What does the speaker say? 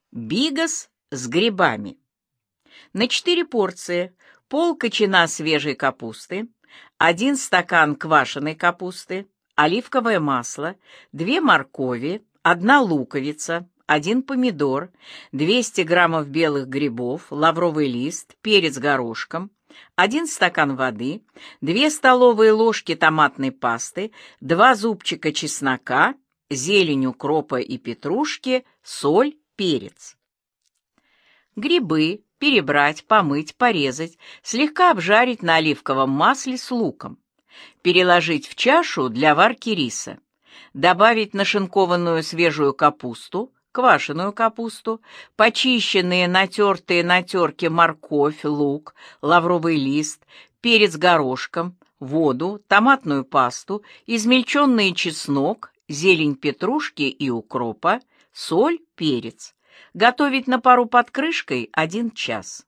Бигос с грибами. На 4 порции: пол-кочана свежей капусты, 1 стакан квашеной капусты, оливковое масло, 2 моркови, 1 луковица, 1 помидор, 200 граммов белых грибов, лавровый лист, перец горошком, 1 стакан воды, 2 столовые ложки томатной пасты, 2 зубчика чеснока, зелень укропа и петрушки, соль, перец. Грибы перебрать, помыть, порезать, слегка обжарить на оливковом масле с луком. Переложить в чашу для варки риса. Добавить нашинкованную свежую капусту, квашеную капусту, почищенные натертые на терке морковь, лук, лавровый лист, перец горошком, воду, томатную пасту, измельченный чеснок, зелень петрушки и укропа, соль, перец. Готовить на пару под крышкой 1 час.